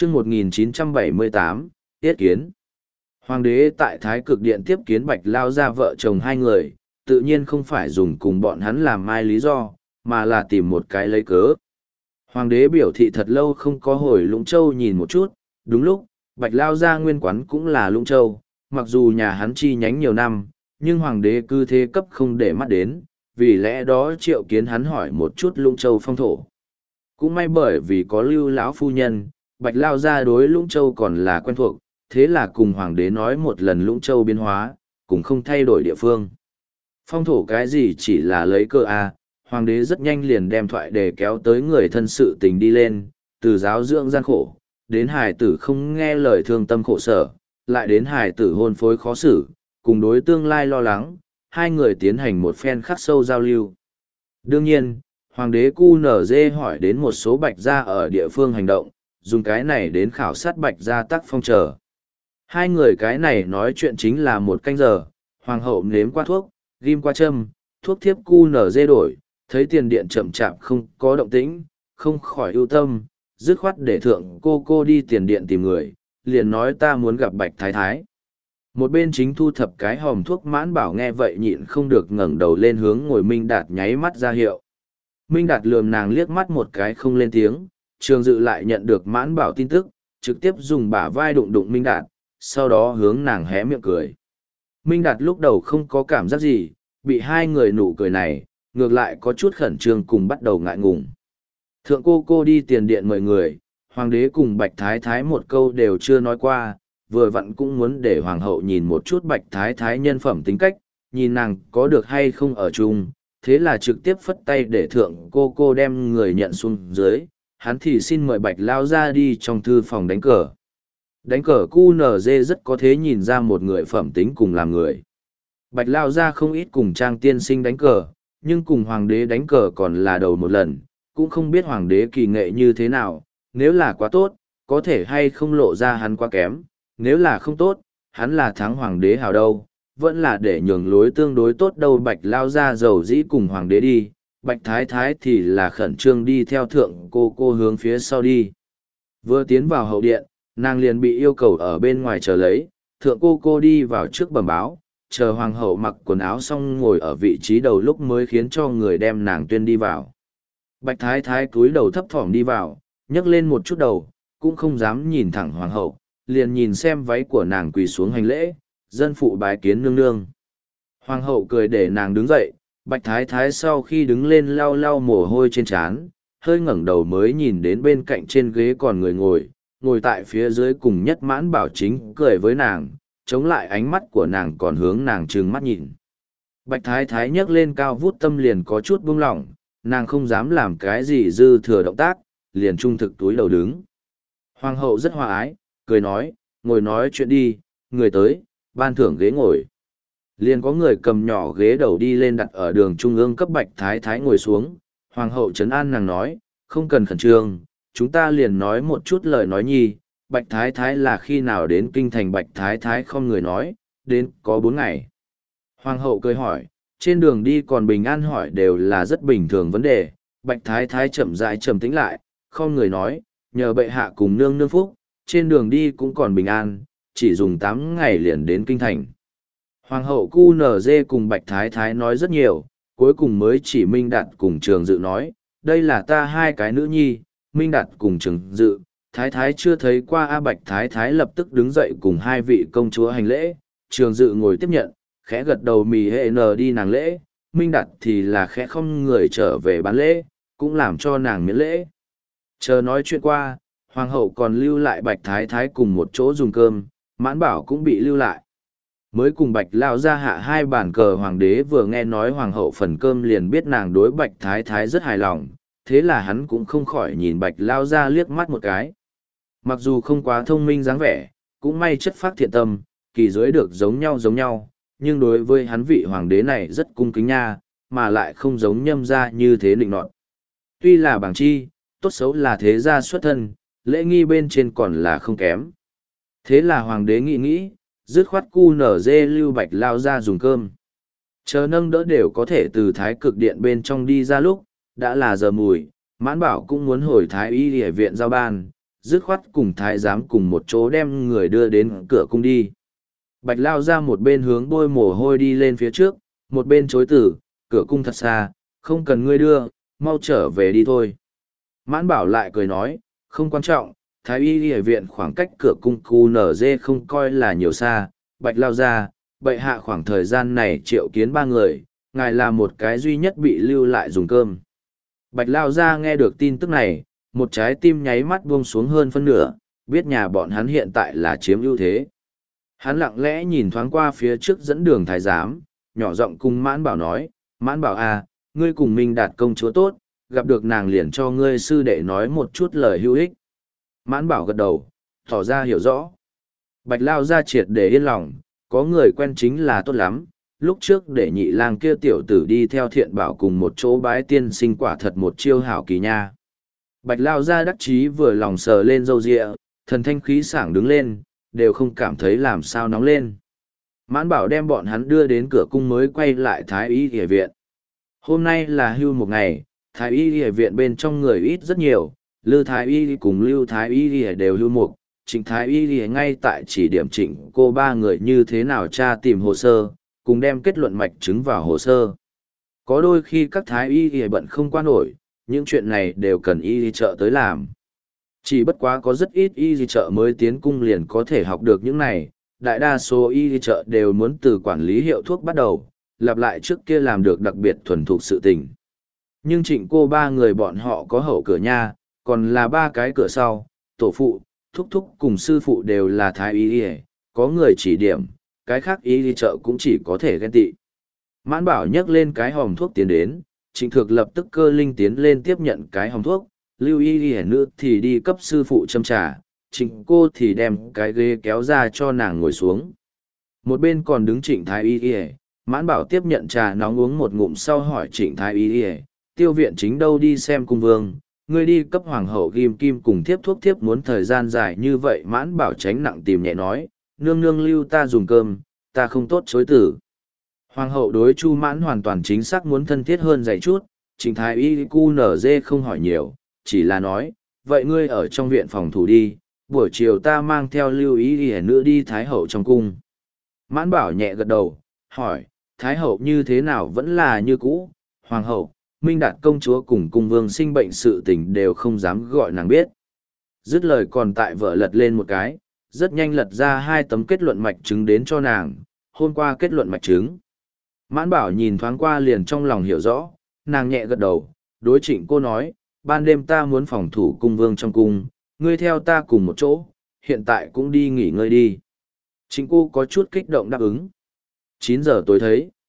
chương 1978, Yết Kiến. Hoàng đế tại Thái Cực Điện tiếp kiến Bạch Lao Gia vợ chồng hai người, tự nhiên không phải dùng cùng bọn hắn làm mai lý do, mà là tìm một cái lấy cớ. Hoàng đế biểu thị thật lâu không có hồi Lũng Châu nhìn một chút, đúng lúc, Bạch Lao Gia nguyên quán cũng là Lũng Châu, mặc dù nhà hắn chi nhánh nhiều năm, nhưng hoàng đế cứ thế cấp không để mắt đến, vì lẽ đó triệu kiến hắn hỏi một chút Lũng Châu phong thổ. Cũng may bởi vì có Lưu lão phu nhân, Bạch Lao Gia đối Lũng Châu còn là quen thuộc, thế là cùng hoàng đế nói một lần Lũng Châu biến hóa, cũng không thay đổi địa phương. Phong thổ cái gì chỉ là lấy cơ a, hoàng đế rất nhanh liền đem thoại đề kéo tới người thân sự tình đi lên, từ giáo dưỡng gian khổ, đến hài tử không nghe lời thương tâm khổ sở, lại đến hài tử hôn phối khó xử, cùng đối tương lai lo lắng, hai người tiến hành một phen khắc sâu giao lưu. Đương nhiên, hoàng đế QNZ hỏi đến một số Bạch gia ở địa phương hành động, dùng cái này đến khảo sát Bạch gia tác phong trở. Hai người cái này nói chuyện chính là một canh giờ, hoàng hậu nếm qua thuốc, ghim qua châm, thuốc thiếp QNZ đổi, thấy tiền điện chậm chạp không có động tĩnh, không khỏi ưu tâm, dứt khoát để thượng cô đi tiền điện tìm người, liền nói ta muốn gặp Bạch Thái Thái. Một bên chính thu thập cái hòm thuốc Mãn Bảo nghe vậy nhịn không được ngẩng đầu lên hướng ngồi Minh Đạt nháy mắt ra hiệu. Minh Đạt lườm nàng liếc mắt một cái không lên tiếng, Trường Dự lại nhận được Mãn Bảo tin tức, trực tiếp dùng bả vai đụng đụng Minh Đạt, sau đó hướng nàng hé miệng cười. Minh Đạt lúc đầu không có cảm giác gì, bị hai người nụ cười này, ngược lại có chút khẩn trương cùng bắt đầu ngại ngùng. Thượng cô đi tiền điện mời người, hoàng đế cùng Bạch Thái Thái một câu đều chưa nói qua, vừa vặn cũng muốn để hoàng hậu nhìn một chút Bạch Thái Thái nhân phẩm tính cách, nhìn nàng có được hay không ở chung, thế là trực tiếp phất tay để thượng cô đem người nhận xuống dưới, hắn thì xin mời Bạch Lao ra đi trong thư phòng đánh cờ. Đánh cờ QNZ rất có thế nhìn ra một người phẩm tính cùng làm người. Bạch Lao ra không ít cùng Trang tiên sinh đánh cờ, nhưng cùng hoàng đế đánh cờ còn là đầu một lần, cũng không biết hoàng đế kỳ nghệ như thế nào, nếu là quá tốt, có thể hay không lộ ra hắn quá kém, nếu là không tốt, hắn là thắng hoàng đế hào đâu, vẫn là để nhường lối tương đối tốt đâu. Bạch Lao ra dầu dĩ cùng hoàng đế đi, Bạch Thái Thái thì là khẩn trương đi theo thượng cô hướng phía sau đi. Vừa tiến vào hậu điện, nàng liền bị yêu cầu ở bên ngoài chờ lấy, thượng cô đi vào trước bẩm báo, chờ hoàng hậu mặc quần áo xong ngồi ở vị trí đầu lúc mới khiến cho người đem nàng tuyên đi vào. Bạch Thái Thái cúi đầu thấp thỏm đi vào, nhấc lên một chút đầu, cũng không dám nhìn thẳng hoàng hậu, liền nhìn xem váy của nàng quỳ xuống hành lễ, dân phụ bái kiến nương nương. Hoàng hậu cười để nàng đứng dậy, Bạch Thái Thái sau khi đứng lên lau lau mồ hôi trên trán, hơi ngẩng đầu mới nhìn đến bên cạnh trên ghế còn người ngồi tại phía dưới cùng nhất Mãn Bảo chính cười với nàng, chống lại ánh mắt của nàng còn hướng nàng trừng mắt nhìn. Bạch Thái Thái nhấc lên cao vút tâm liền có chút buông lỏng, nàng không dám làm cái gì dư thừa động tác, liền trung thực túi đầu đứng. Hoàng hậu rất hòa ái, cười nói, ngồi nói chuyện đi, người tới, ban thưởng ghế ngồi. Liền có người cầm nhỏ ghế đầu đi lên đặt ở đường trung ương cấp Bạch Thái Thái ngồi xuống. Hoàng hậu trấn an nàng nói, không cần khẩn trương, chúng ta liền nói một chút lời nói nhi. Bạch Thái Thái là khi nào đến kinh thành? Bạch Thái Thái không người nói, đến có 4 ngày. Hoàng hậu cười hỏi, trên đường đi còn bình an hỏi đều là rất bình thường vấn đề. Bạch Thái Thái chậm rãi trầm tĩnh lại, không người nói, nhờ bệ hạ cùng nương nương phúc, trên đường đi cũng còn bình an, chỉ dùng 8 ngày liền đến kinh thành. Hoàng hậu QNZ cùng Bạch Thái Thái nói rất nhiều, cuối cùng mới chỉ Minh Đạt cùng Trường Dự nói, đây là ta hai cái nữ nhi, Minh Đạt cùng Trường Dự, Thái Thái chưa thấy qua A. Bạch Thái Thái lập tức đứng dậy cùng hai vị công chúa hành lễ, Trường Dự ngồi tiếp nhận, khẽ gật đầu mì hệ nờ đi nàng lễ, Minh Đạt thì là khẽ không người trở về bán lễ, cũng làm cho nàng miễn lễ. Chờ nói chuyện qua, Hoàng hậu còn lưu lại Bạch Thái Thái cùng một chỗ dùng cơm, Mãn Bảo cũng bị lưu lại. Mới cùng Bạch Lao ra hạ 2 bàn cờ, hoàng đế vừa nghe nói hoàng hậu phần cơm liền biết nàng đối Bạch Thái Thái rất hài lòng, thế là hắn cũng không khỏi nhìn Bạch Lao ra liếc mắt một cái. Mặc dù không quá thông minh dáng vẻ, cũng may chất phác thiện tâm, kỳ dưới được giống nhau, nhưng đối với hắn vị hoàng đế này rất cung kính nha, mà lại không giống Nhâm gia như thế nịnh nọt. Tuy là bảng chi, tốt xấu là thế gia xuất thân, lễ nghi bên trên còn là không kém. Thế là hoàng đế nghĩ, dứt khoát QNZ lưu Bạch Lao ra dùng cơm. Chờ nâng đỡ đều có thể từ Thái Cực Điện bên trong đi ra lúc, đã là giờ mùi, Mãn Bảo cũng muốn hồi Thái Y Y viện giao ban, dứt khoát cùng thái giám cùng một chỗ đem người đưa đến cửa cung đi. Bạch Lao ra một bên hướng bôi mồ hôi đi lên phía trước, một bên chối từ, cửa cung thật xa, không cần ngươi đưa, mau trở về đi thôi. Mãn Bảo lại cười nói, không quan trọng, Thái Y Y viện khoảng cách cửa cung QNZ không coi là nhiều xa. Bạch Lao ra, bệ hạ khoảng thời gian này triệu kiến 3 người, ngài là một cái duy nhất bị lưu lại dùng cơm. Bạch Lao ra nghe được tin tức này, một trái tim nháy mắt buông xuống hơn phân nửa, biết nhà bọn hắn hiện tại là chiếm ưu thế. Hắn lặng lẽ nhìn thoáng qua phía trước dẫn đường thái giám, nhỏ giọng cùng Mãn Bảo nói, Mãn Bảo à, ngươi cùng mình đạt công chúa tốt, gặp được nàng liền cho ngươi sư đệ nói một chút lời hữu ích. Mãn Bảo gật đầu, tỏ ra hiểu rõ. Bạch Lao ra triệt để yên lòng, có người quen chính là tốt lắm, lúc trước để nhị lang kia tiểu tử đi theo Thiện Bảo cùng một chỗ bái tiên sinh quả thật một chiêu hảo kỳ nha. Bạch Lao ra đắc chí vừa lòng sờ lên râu ria, thần thanh khí sảng đứng lên, đều không cảm thấy làm sao nóng lên. Mãn Bảo đem bọn hắn đưa đến cửa cung mới quay lại Thái Y Y viện. Hôm nay là hưu một ngày, Thái Y Y viện bên trong người ít rất nhiều, Lư Thái Y cùng Lưu Thái Y đều hưu mục, Trịnh Thái Y ngay tại chỉ điểm Trịnh cô 3 người như thế nào tra tìm hồ sơ, cùng đem kết luận mạch chứng vào hồ sơ. Có đôi khi các Thái Y bận không qua nổi, những chuyện này đều cần y trợ tới làm. Chỉ bất quá có rất ít y trợ mới tiến cung liền có thể học được những này, đại đa số y trợ đều muốn từ quản lý hiệu thuốc bắt đầu, lặp lại trước kia làm được đặc biệt thuần thục sự tình. Nhưng Trịnh cô 3 người bọn họ có hậu cửa nha, còn là 3 cái cửa sau, tổ phụ, thúc thúc cùng sư phụ đều là Thái Y, có người chỉ điểm, cái khác y trợ cũng chỉ có thể ghen tị. Mãn Bảo nhấc lên cái hòm thuốc tiến đến, Trịnh Thực lập tức cơ linh tiến lên tiếp nhận cái hòm thuốc, Lưu Y nữ thì đi cấp sư phụ châm trà, Trịnh cô thì đem cái ghế kéo ra cho nàng ngồi xuống. Một bên còn đứng Trịnh Thái Y, Mãn Bảo tiếp nhận trà nóng uống một ngụm sau hỏi Trịnh Thái Y, tiêu viện chính đâu đi xem cung vương, ngươi đi cấp hoàng hậu ghim kim cùng thiếp thuốc thiếp muốn thời gian dài như vậy. Mãn Bảo tránh nặng tìm nhẹ nói, nương nương lưu ta dùng cơm, ta không tốt chối tử. Hoàng hậu đối Chu Mãn hoàn toàn chính xác muốn thân thiết hơn dạy chút, Trịnh Thái Y QNZ không hỏi nhiều, chỉ là nói, vậy ngươi ở trong viện phòng thủ đi, buổi chiều ta mang theo Lưu Y nữ đi Thái hậu trong cung. Mãn Bảo nhẹ gật đầu, hỏi, Thái hậu như thế nào vẫn là như cũ, Hoàng hậu, Minh Đạt công chúa cùng cung vương sinh bệnh sự tình đều không dám gọi nàng biết. Dứt lời còn tại vợ lật lên một cái, rất nhanh lật ra 2 tấm kết luận mạch chứng đến cho nàng, hôm qua kết luận mạch chứng. Mãn Bảo nhìn thoáng qua liền trong lòng hiểu rõ, nàng nhẹ gật đầu, đối Trịnh cô nói, ban đêm ta muốn phòng thủ cung vương trong cung, ngươi theo ta cùng một chỗ, hiện tại cũng đi nghỉ ngơi đi. Trịnh cô có chút kích động đáp ứng. 9 giờ tối thấy.